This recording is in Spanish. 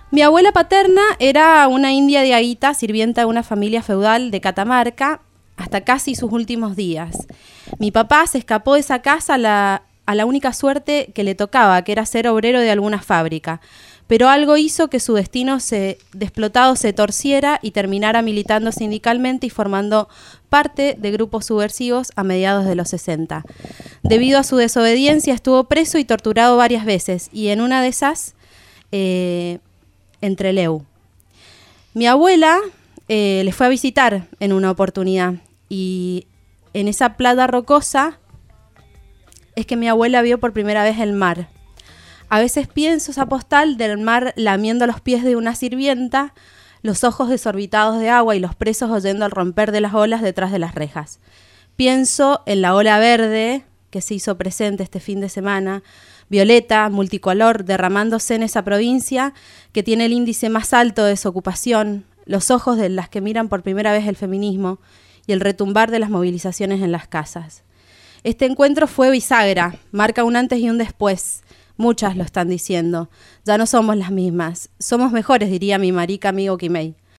Mi abuela paterna era una india de Aguita, sirvienta de una familia feudal de Catamarca, hasta casi sus últimos días. Mi papá se escapó de esa casa a la única suerte que le tocaba, que era ser obrero de alguna fábrica. Pero algo hizo que su destino explotado se torciera y terminara militando sindicalmente y formando parte de grupos subversivos a mediados de los 60. Debido a su desobediencia estuvo preso y torturado varias veces, y en una de esas, en Trelew. Mi abuela le fue a visitar en una oportunidad, y en esa playa rocosa es que mi abuela vio por primera vez el mar. A veces pienso esa postal del mar lamiendo los pies de una sirvienta, los ojos desorbitados de agua y los presos oyendo el romper de las olas detrás de las rejas. Pienso en la ola verde que se hizo presente este fin de semana, violeta, multicolor, derramándose en esa provincia que tiene el índice más alto de desocupación, los ojos de las que miran por primera vez el feminismo y el retumbar de las movilizaciones en las casas. Este encuentro fue bisagra, marca un antes y un después. Muchas lo están diciendo. Ya no somos las mismas. Somos mejores, diría mi marica amigo Quimei.